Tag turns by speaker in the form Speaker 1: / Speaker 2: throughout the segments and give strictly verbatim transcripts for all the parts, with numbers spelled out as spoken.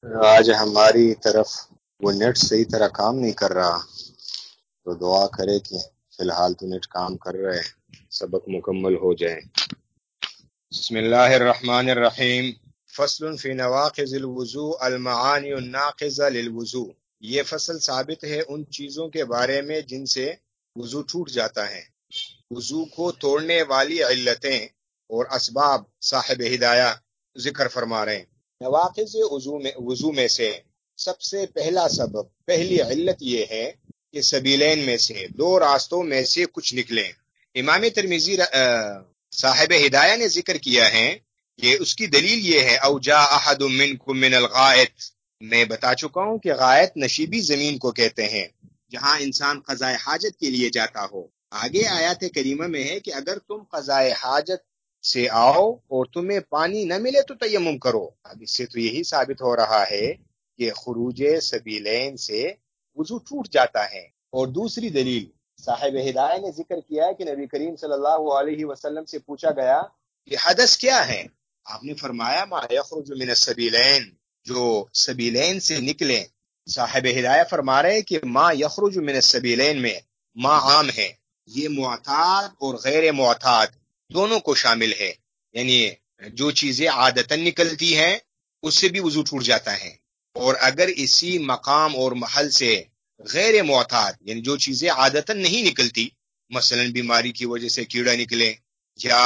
Speaker 1: آج ہماری طرف وہ نیٹ صحیح طرح کام نہیں کر رہا، تو دعا کرے کہ فی الحال تو نیٹ کام کر رہے، سبق مکمل ہو جائے۔ بسم اللہ الرحمن الرحیم۔ فصل فی نواقض الوضوء المعانی الناقضہ للوضوء۔ یہ فصل ثابت ہے ان چیزوں کے بارے میں جن سے وضو ٹوٹ جاتا ہے، وضو کو توڑنے والی علتیں اور اسباب صاحب ہدایہ ذکر فرما رہے ہیں۔ نواقض وضو میں وضو میں سے سب سے پہلا سبب، پہلی علت یہ ہے کہ سبیلین میں سے دو راستوں میں سے کچھ نکلیں۔ امام ترمذی صاحب ہدایہ نے ذکر کیا ہے کہ اس کی دلیل یہ ہے او جاء احد منکم من الغائط۔ میں بتا چکا ہوں کہ غائط نشیبی زمین کو کہتے ہیں جہاں انسان قضاء حاجت کے لیے جاتا ہو۔ آگے آیات کریمہ میں ہے کہ اگر تم قضاء حاجت سے آؤ اور تمہیں پانی نہ ملے تو تیمم کرو۔ اب اس سے تو یہی ثابت ہو رہا ہے کہ خروج سبیلین سے وضو ٹوٹ جاتا ہے۔ اور دوسری دلیل صاحب ہدایہ نے ذکر کیا ہے کہ نبی کریم صلی اللہ علیہ وسلم سے پوچھا گیا کہ حدث کیا ہے؟ آپ نے فرمایا ما یخرج من السبیلین، جو سبیلین سے نکلے۔ صاحب ہدایہ فرما رہے کہ ما یخرج من السبیلین میں ما عام ہے، یہ معتاد اور غیر معتاد دونوں کو شامل ہے، یعنی جو چیزیں عادتاً نکلتی ہیں اس سے بھی وضو ٹوٹ جاتا ہے، اور اگر اسی مقام اور محل سے غیر معتاد یعنی جو چیزیں عادتاً نہیں نکلتی، مثلا بیماری کی وجہ سے کیڑا نکلے یا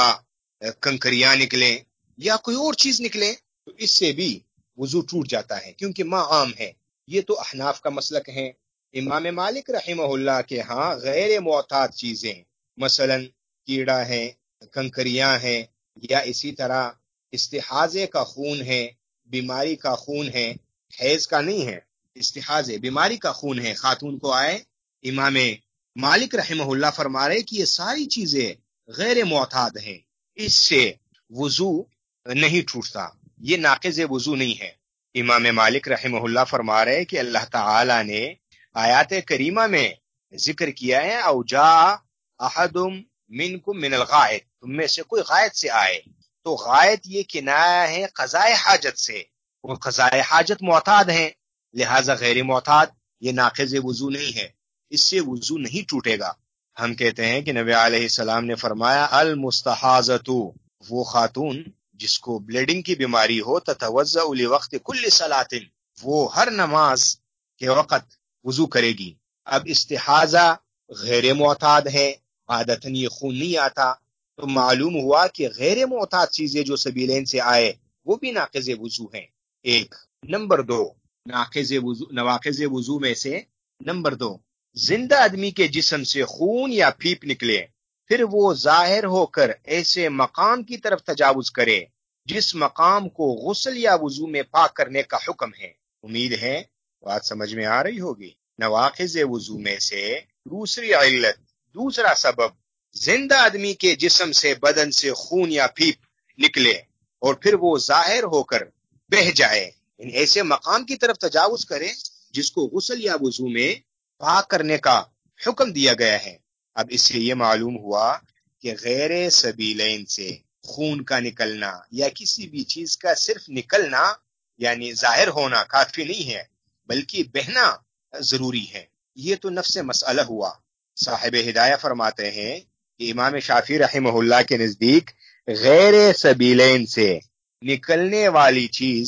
Speaker 1: کنکریاں نکلیں یا کوئی اور چیز نکلے، تو اس سے بھی وضو ٹوٹ جاتا ہے کیونکہ ما عام ہے۔ یہ تو احناف کا مسلک ہے۔ امام مالک رحمہ اللہ کے ہاں غیر معتاد چیزیں مثلا کیڑا ہے، کنکریاں ہیں، یا اسی طرح استحاضے کا خون ہے، بیماری کا خون ہے، حیض کا نہیں ہے، استحاضے بیماری کا خون ہے، خاتون کو آئے، امام مالک رحمہ اللہ فرما رہے کہ یہ ساری چیزیں غیر معتاد ہیں، اس سے وضو نہیں ٹوٹتا، یہ ناقض وضو نہیں ہے۔ امام مالک رحمہ اللہ فرما رہے کہ اللہ تعالی نے آیات کریمہ میں ذکر کیا ہے او جاء احد منکم من الغائط، تم میں سے کوئی غائط سے آئے، تو غائط یہ کنایہ ہے قضاء حاجت سے، اور قضاء حاجت معتاد ہیں، لہذا غیر معتاد یہ ناقض وضو نہیں ہے، اس سے وضو نہیں ٹوٹے گا۔ ہم کہتے ہیں کہ نبی علیہ السلام نے فرمایا المستحاضۃ، وہ خاتون جس کو بلیڈنگ کی بیماری ہو، تتوضأ لوقت کل صلاۃ، وہ ہر نماز کے وقت وضو کرے گی۔ اب استحاضہ غیر معتاد ہے، عادتاً یہ خون نہیں آتا، تو معلوم ہوا کہ غیر معتاد چیزیں جو سبیلین سے آئے وہ بھی ناقض وضو ہیں۔ ایک نمبر دو ناقض وضو نواقض وضو میں سے نمبر دو، زندہ آدمی کے جسم سے خون یا پھیپ نکلے پھر وہ ظاہر ہو کر ایسے مقام کی طرف تجاوز کرے جس مقام کو غسل یا وضو میں پاک کرنے کا حکم ہے۔ امید ہے بات سمجھ میں آ رہی ہوگی۔ نواقض وضو میں سے دوسری علت، دوسرا سبب، زندہ آدمی کے جسم سے بدن سے خون یا پھیپ نکلے اور پھر وہ ظاہر ہو کر بہہ جائے، یعنی ایسے مقام کی طرف تجاوز کرے جس کو غسل یا وضو میں پاک کرنے کا حکم دیا گیا ہے۔ اب اس سے یہ معلوم ہوا کہ غیر سبیلین سے خون کا نکلنا یا کسی بھی چیز کا صرف نکلنا یعنی ظاہر ہونا کافی نہیں ہے، بلکہ بہنا ضروری ہے۔ یہ تو نفس مسئلہ ہوا۔ صاحب ہدایہ فرماتے ہیں کہ امام شافعی رحمہ اللہ کے نزدیک غیر سبیلین سے نکلنے والی چیز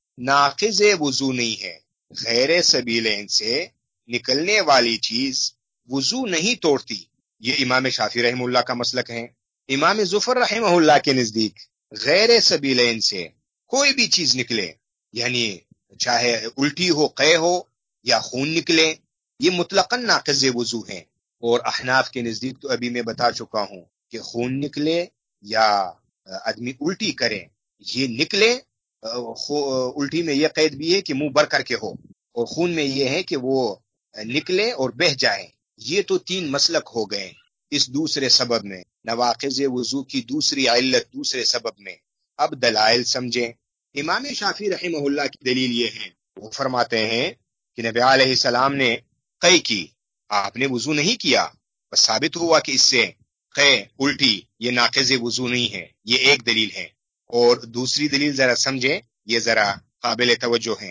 Speaker 1: ناقض وضو نہیں ہے، غیر سبیلین سے نکلنے والی چیز وضو نہیں توڑتی، یہ امام شافعی رحمہ اللہ کا مسلک ہے۔ امام ظفر رحمہ اللہ کے نزدیک غیر سبیلین سے کوئی بھی چیز نکلے، یعنی چاہے الٹی ہو، قے ہو یا خون نکلے، یہ مطلقاً ناقض وضو ہیں۔ اور احناف کے نزدیک تو ابھی میں بتا چکا ہوں کہ خون نکلے یا آدمی الٹی کرے، یہ نکلے، الٹی میں یہ قید بھی ہے کہ منہ بر کر کے ہو، اور خون میں یہ ہے کہ وہ نکلے اور بہہ جائے، یہ تو تین مسلک ہو گئے اس دوسرے سبب میں، نواقض وضو کی دوسری علت دوسرے سبب میں۔ اب دلائل سمجھیں۔ امام شافعی رحمہ اللہ کی دلیل یہ ہے، وہ فرماتے ہیں کہ نبی علیہ السلام نے قے کی، آپ نے وضو نہیں کیا، بس ثابت ہوا کہ اس سے قے الٹی یہ ناقض وضو نہیں ہے، یہ ایک دلیل ہے۔ اور دوسری دلیل ذرا سمجھیں، یہ ذرا قابل توجہ ہے۔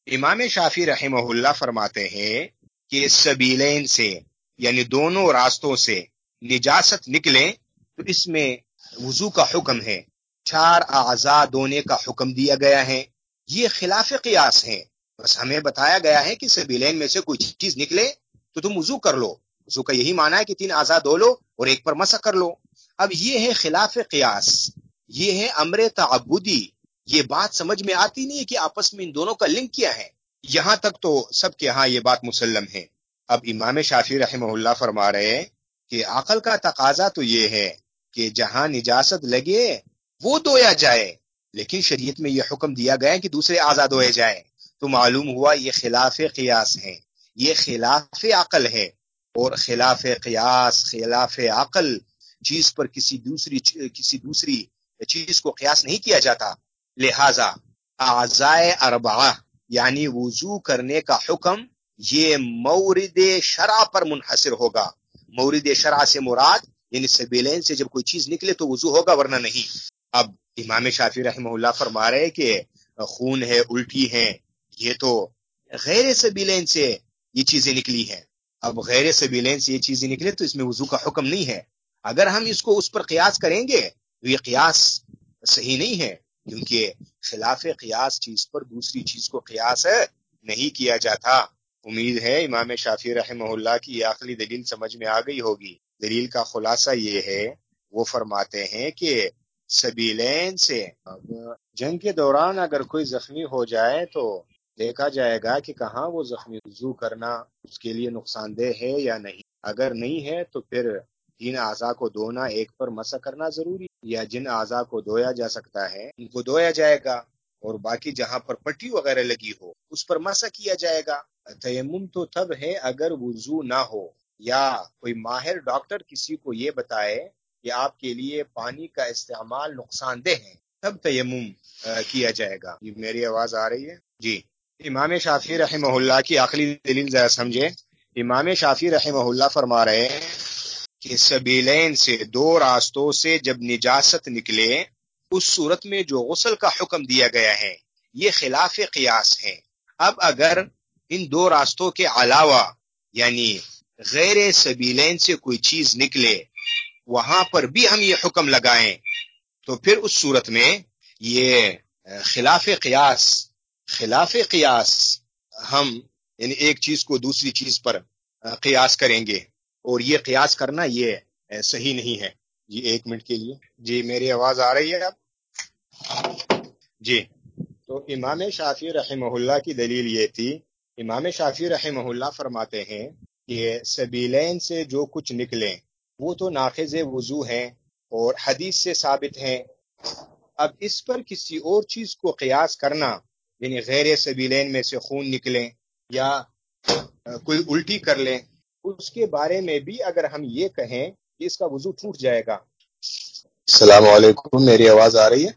Speaker 1: امام شافعی رحمہ اللہ فرماتے ہیں کہ سبیلین سے یعنی دونوں راستوں سے نجاست نکلے تو اس میں وضو کا حکم ہے، چار اعضاء دھونے کا حکم دیا گیا ہے۔ یہ خلاف قیاس ہے، بس ہمیں بتایا گیا ہے کہ سبیلین میں سے کوئی چیز نکلے تو تم وضو کر لو۔ وضو کا یہی معنی ہے کہ تین اعضاء دھو لو اور ایک پر مسح کر لو۔ اب یہ ہے خلاف قیاس، یہ ہے امر تعبدی۔ یہ بات سمجھ میں آتی نہیں ہے کہ آپس میں ان دونوں کا لنک کیا ہے۔ یہاں تک تو سب کے ہاں یہ بات مسلم ہے۔ اب امام شافعی رحمہ اللہ فرما رہے ہیں کہ عقل کا تقاضا تو یہ ہے کہ جہاں نجاست لگے وہ دھویا جائے، لیکن شریعت میں یہ حکم دیا گیا ہے کہ دوسرے اعضاء دھوئے جائیں، تو معلوم ہوا یہ خلاف قیاس ہے، یہ خلاف عقل ہے، اور خلاف قیاس خلاف عقل چیز پر کسی دوسری کسی دوسری چیز کو قیاس نہیں کیا جاتا۔ لہذا اعضاء اربعہ یعنی وضو کرنے کا حکم یہ مورد شرع پر منحصر ہوگا۔ مورد شرع سے مراد یعنی سبیلین سے جب کوئی چیز نکلے تو وضو ہوگا ورنہ نہیں۔ اب امام شافعی رحمہ اللہ فرما رہے کہ خون ہے، الٹی ہے، یہ تو غیر سبیلین سے یہ چیزیں نکلی ہیں۔ اب غیر سبیلین سے یہ چیزیں نکلے تو اس میں وضو کا حکم نہیں ہے۔ اگر ہم اس کو اس پر قیاس کریں گے تو یہ قیاس صحیح نہیں ہے، کیونکہ خلاف قیاس چیز پر دوسری چیز کو قیاس نہیں کیا جاتا۔ امید ہے امام شافعی رحمہ اللہ کی یہ عقلی دلیل سمجھ میں آ گئی ہوگی۔ دلیل کا خلاصہ یہ ہے، وہ فرماتے ہیں کہ سبیلین سے جنگ کے دوران اگر کوئی زخمی ہو جائے تو دیکھا جائے گا کہ کہاں وہ زخمی، وضو کرنا اس کے لیے نقصان دہ ہے یا نہیں۔ اگر نہیں ہے تو پھر تین اعضاء کو دھونا، ایک پر مسح کرنا ضروری، یا جن اعضاء کو دھویا جا سکتا ہے ان کو دھویا جائے گا، اور باقی جہاں پر پٹی وغیرہ لگی ہو اس پر مسح کیا جائے گا۔ تیمم تو تب ہے اگر وضو نہ ہو، یا کوئی ماہر ڈاکٹر کسی کو یہ بتائے کہ آپ کے لیے پانی کا استعمال نقصان دہ ہے، تب تیمم کیا جائے گا۔ یہ میری آواز آ رہی ہے؟ جی۔ امام شافعی رحمہ اللہ کی عقلی دلیل ذرا سمجھے۔ امام شافعی رحمہ اللہ فرما رہے ہیں کہ سبیلین سے دو راستوں سے جب نجاست نکلے اس صورت میں جو غسل کا حکم دیا گیا ہے یہ خلاف قیاس ہے۔ اب اگر ان دو راستوں کے علاوہ یعنی غیر سبیلین سے کوئی چیز نکلے وہاں پر بھی ہم یہ حکم لگائیں تو پھر اس صورت میں یہ خلاف قیاس خلاف قیاس ہم یعنی ایک چیز کو دوسری چیز پر قیاس کریں گے، اور یہ قیاس کرنا یہ صحیح نہیں ہے۔ جی ایک منٹ کے لیے۔ جی میری آواز آ رہی ہے اب؟ جی۔ تو امام شافعی رحمہ اللہ کی دلیل یہ تھی، امام شافعی رحمہ اللہ فرماتے ہیں کہ سبیلین سے جو کچھ نکلے وہ تو ناقض وضو ہیں اور حدیث سے ثابت ہیں۔ اب اس پر کسی اور چیز کو قیاس کرنا یعنی غیر سبیلین میں سے خون نکلے یا کوئی الٹی کر لیں، اس کے بارے میں بھی اگر ہم یہ کہیں کہ اس کا وضو ٹوٹ جائے گا۔ السلام علیکم، میری آواز آ رہی ہے؟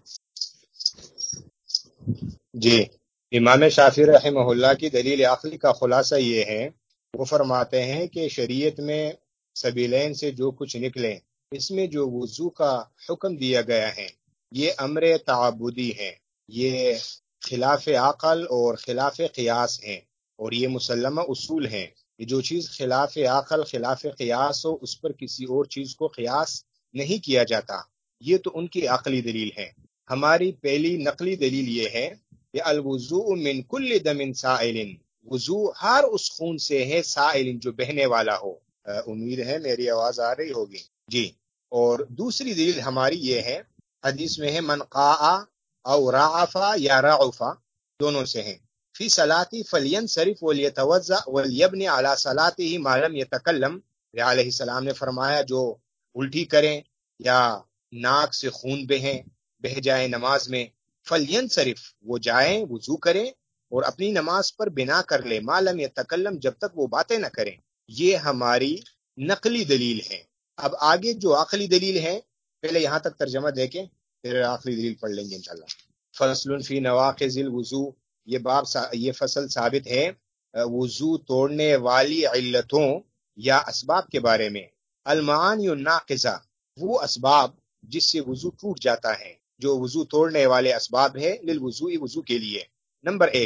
Speaker 1: جی۔ امام شافعی رحمہ اللہ کی دلیل عقلی کا خلاصہ یہ ہے، وہ فرماتے ہیں کہ شریعت میں سبیلین سے جو کچھ نکلے اس میں جو وضو کا حکم دیا گیا ہے یہ امر تعبدی ہے، یہ خلاف عقل اور خلاف قیاس ہیں، اور یہ مسلمہ اصول ہیں کہ جو چیز خلاف عقل خلاف قیاس ہو اس پر کسی اور چیز کو قیاس نہیں کیا جاتا۔ یہ تو ان کی عقلی دلیل ہے۔ ہماری پہلی نقلی دلیل یہ ہے کہ الوضوء من کل دم سائل، وضو ہر اس خون سے ہے سائل جو بہنے والا ہو۔ امید ہے میری آواز آ رہی ہوگی۔ جی۔ اور دوسری دلیل ہماری یہ ہے، حدیث میں ہے من قاء او رعف یا رعف، دونوں سے ہیں، فی صلاتی فلینصرف ولیتوضأ ولیبنی علی صلاته ما لم یتکلم۔ علیہ السلام نے فرمایا جو الٹی کریں یا ناک سے خون بہیں بہ جائے نماز میں، فلینصرف وہ جائیں وضو کریں اور اپنی نماز پر بنا کر لے، ما لم یتکلم جب تک وہ باتیں نہ کریں۔ یہ ہماری نقلی دلیل ہے۔ اب آگے جو عقلی دلیل ہے، پہلے یہاں تک ترجمہ دیکھیں پھر عقلی دلیل پڑھ لیں گے انشاءاللہ۔ فصل فی نواقض الوضو، یہ باب یہ فصل ثابت ہے وضو توڑنے والی علتوں یا اسباب کے بارے میں۔ المعانی الناقضہ، وہ اسباب جس سے وضو ٹوٹ جاتا ہے، جو وضو توڑنے والے اسباب ہے، للوضوء وضو کے لیے۔ نمبر ایک،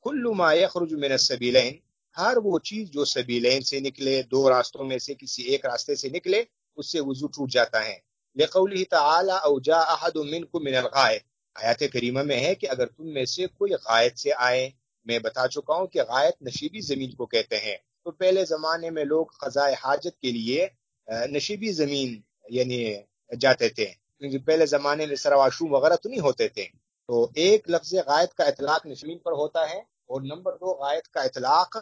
Speaker 1: کل ما یخرج من السبیلین، ہر وہ چیز جو سبیلین سے نکلے، دو راستوں میں سے کسی ایک راستے سے نکلے، اس سے وضو ٹوٹ جاتا ہے. لقوله تعالی او جاء احد منکم من الغائط، آیات کریمہ میں ہے کہ اگر تم میں سے کوئی غائط سے آئے. میں بتا چکا ہوں کہ غائط نشیبی زمین کو کہتے ہیں. تو پہلے زمانے میں لوگ قضاء حاجت کے لیے نشیبی زمین یعنی جاتے تھے، کیونکہ پہلے زمانے میں سرواشو وغیرہ تو نہیں ہوتے تھے. تو ایک لفظ غائط کا اطلاق نشیبین پر ہوتا ہے، اور نمبر دو غائط کا اطلاق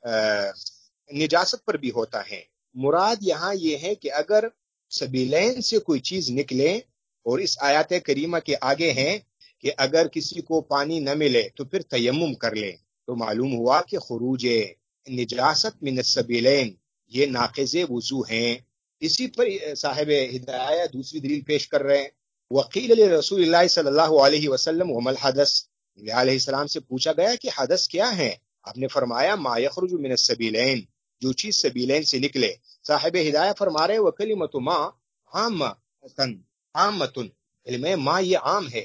Speaker 1: نجاست پر بھی ہوتا ہے. مراد یہاں یہ ہے کہ اگر سبیلین سے کوئی چیز نکلے، اور اس آیات کریمہ کے آگے ہیں کہ اگر کسی کو پانی نہ ملے تو پھر تیمم کر لے، تو معلوم ہوا کہ خروج نجاست من السبیلین یہ ناقض وضو ہیں. اسی پر صاحب ہدایہ دوسری دلیل پیش کر رہے ہیں. وقیل رسول اللہ صلی اللہ علیہ وسلم وما الحدث، نبی علیہ السلام سے پوچھا گیا کہ حدث کیا ہے؟ آپ نے فرمایا ما یخرج من السبیلین، جو چیز سبیلین سے نکلے. صاحب ہدایہ فرما رہے وکلمۃ ما عامۃ عامۃ، کلمہ ما یہ عام ہے،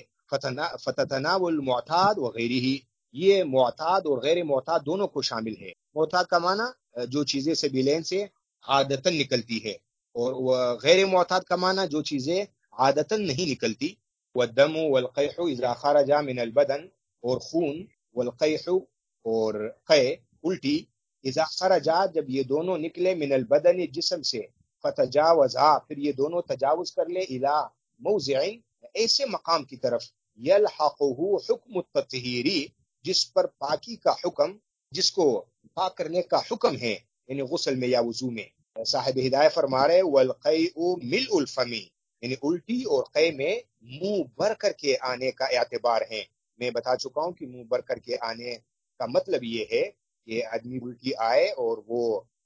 Speaker 1: فتتناول المعتاد وغیرہ، یہ معتاد اور غیر معتاد دونوں کو شامل ہے. معتاد کا معنی جو چیزیں سبیلین سے عادتاً نکلتی ہے، اور غیر معتاد کا معنی جو چیزیں عادتاً نہیں نکلتی. والدم والقیح اذا خرج من البدن، اور خون، والقیح اور قے الٹی، اذا خرجا جب یہ دونوں نکلے، من البدن جسم سے، فتجاوزا پھر یہ دونوں تجاوز کر لے، الى موضع ایسے مقام کی طرف، یلحقہ حکم التطہیری جس پر پاکی کا حکم، جس کو پاک کرنے کا حکم ہے، یعنی غسل میں یا وضو میں. صاحب ہدایہ فرما رہے والقیء ملء الفم، یعنی الٹی اور قے میں منہ بھر کر کے آنے کا اعتبار ہے. میں بتا چکا ہوں کہ منہ بھر کر کے آنے کا مطلب یہ ہے کہ آدمی الٹی آئے اور وہ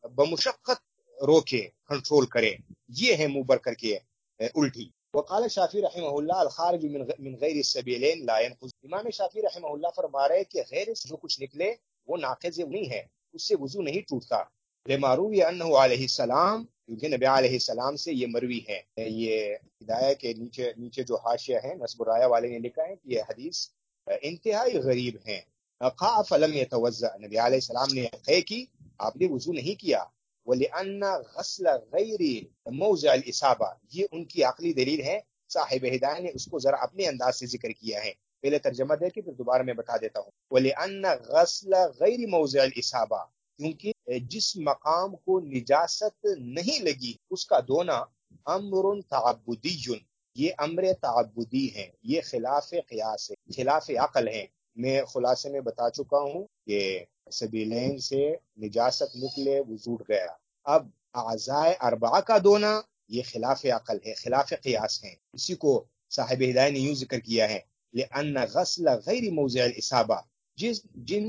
Speaker 1: بمشقت روکے، کنٹرول کرے، یہ ہے منہ بھر کر کے الٹی. وقال شافعی رحمہ اللہ الخارج من غیر السبیلین لا ينقض، امام شافعی رحمہ اللہ فرما رہے کہ غیر جو کچھ نکلے وہ ناقض نہیں ہے، اس سے وضو نہیں ٹوٹتا. لما روی انہ علیہ السلام، کیونکہ نبی علیہ السلام سے یہ مروی ہے. یہ ہدایہ کے نیچے نیچے جو حاشیہ ہے نصب الرایہ والے نے لکھا ہے کہ یہ حدیث انتہائی غریب ہے. قاء فلم يتوضا، نبی علیہ السلام نے قے کی، آپ نے وضو نہیں کیا. ولأن غسل غیر موضع الاصابہ، یہ ان کی عقلی دلیل ہے. صاحب ہدایہ نے اس کو ذرا اپنے انداز سے ذکر کیا ہے، پہلے ترجمہ دے کے پھر دوبارہ میں بتا دیتا ہوں. ولأن غسل غیر موضع الاصابہ، کیونکہ جس مقام کو نجاست نہیں لگی اس کا دھونا امر تعبدی، یہ امر تعبدی ہے، یہ خلاف قیاس ہے، خلاف عقل ہے. میں خلاصے میں بتا چکا ہوں کہ سبیلین سے نجاست نکلے وضو اٹھ گیا. اب اعضاء اربعہ کا دھونا یہ خلاف عقل ہے، خلاف قیاس ہے. اسی کو صاحب ہدایہ نے یوں ذکر کیا ہے لأن غسل غیر موضع الاصابہ، جس جن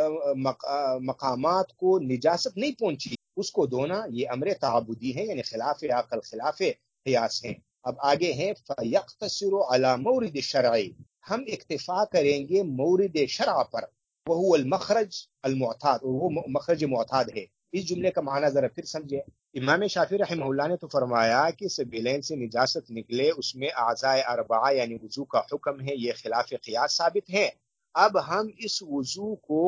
Speaker 1: مقامات کو نجاست نہیں پہنچی اس کو دھونا یہ امر تعبدی ہے، یعنی خلاف عقل، خلاف قیاس ہے. اب آگے ہیں فیقتصر علی مورد الشرع، ہم اکتفا کریں گے مورد شرع پر، وہو المخرج المعتاد، وہ مخرج معتاد ہے. اس جملے کا معنی ذرا پھر سمجھیں. امام شافعی رحمہ اللہ نے تو فرمایا کہ سبیلین سے نجاست نکلے اس میں اعضاء اربعہ یعنی وضو کا حکم ہے، یہ خلاف قیاس ثابت ہے. اب ہم اس وضو کو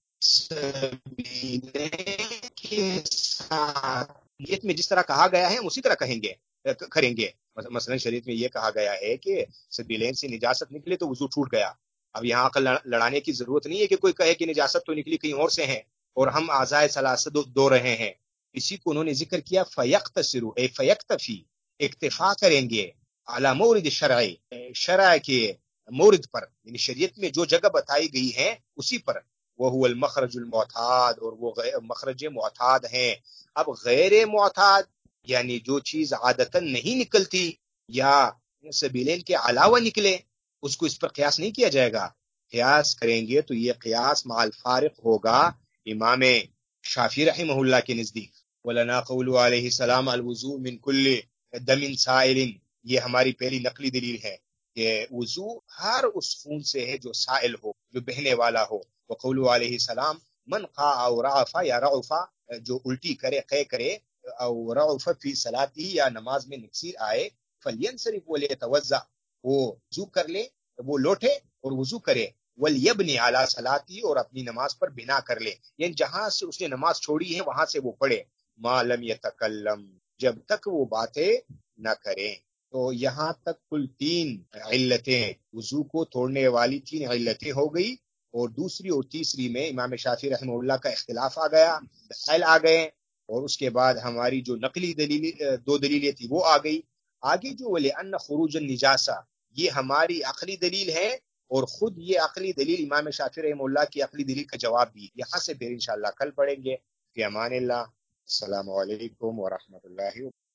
Speaker 1: سبیلین کے ساتھ نیت میں جس طرح کہا گیا ہے اسی طرح کہیں گے کریں گے. مثلا شریعت میں یہ کہا گیا ہے کہ سبیلین سے نجاست نکلے تو وضو ٹوٹ گیا. اب یہاں عقل لڑانے کی ضرورت نہیں ہے کہ کوئی کہے کہ نجاست تو نکلی کہیں اور سے ہیں اور ہم اعضاء ثلاثہ دو رہے ہیں. اسی کو انہوں نے ذکر کیا فیقتصر اے فیقتفی، اکتفا کریں گے، علی مورد شرع، شرع کے مورد پر، یعنی شریعت میں جو جگہ بتائی گئی ہے اسی پر. وہ المخرج المعتاد، اور وہ مخرج معتاد ہیں. اب غیر معتاد یعنی جو چیز عادتاً نہیں نکلتی یا سبیلین کے علاوہ نکلے اس کو اس پر قیاس نہیں کیا جائے گا. قیاس کریں گے تو یہ قیاس مع الفارق ہوگا امام شافعی رحمہ اللہ کے نزدیک. ولنا قول علیہ السلام الوضوء من کل دم سائل، یہ ہماری پہلی نقلی دلیل ہے کہ وضو ہر اس خون سے ہے جو سائل ہو، جو بہنے والا ہو. وقول علیہ السلام من قاء او رعف یا رعف، جو الٹی کرے، قے کرے، او رعف فی صلاتی یا نماز میں نکسیر آئے، فلینصرف ولیتوضا، وہ وضو کر لے، وہ لوٹے اور وضو کرے. وَلْيَبْنِ عَلَى صَلَاتِهِ، اور اپنی نماز پر بنا کر لے، یعنی جہاں سے اس نے نماز چھوڑی ہے وہاں سے وہ پڑھے، ما لم يتکلم، جب تک وہ باتیں نہ کریں۔ تو یہاں تک کل تین علتیں، وضو کو توڑنے والی تین علتیں ہو گئی، اور دوسری اور تیسری میں امام شافعی رحمہ اللہ کا اختلاف آ گیا، دلائل آ گئے، اور اس کے بعد ہماری جو نقلی دلیل دو دلیلیں تھی وہ آ گئی۔ آگے جو وَلِأَنَّ خُرُوجَ النِّجَاسَةِ، یہ ہماری عقلی دلیل ہے، اور خود یہ عقلی دلیل امام شافعی رحمہ اللہ کی عقلی دلیل کا جواب بھی یہاں سے پھر انشاءاللہ کل پڑھیں گے۔ فی امان اللہ، السلام علیکم ورحمۃ اللہ وبرکاتہ۔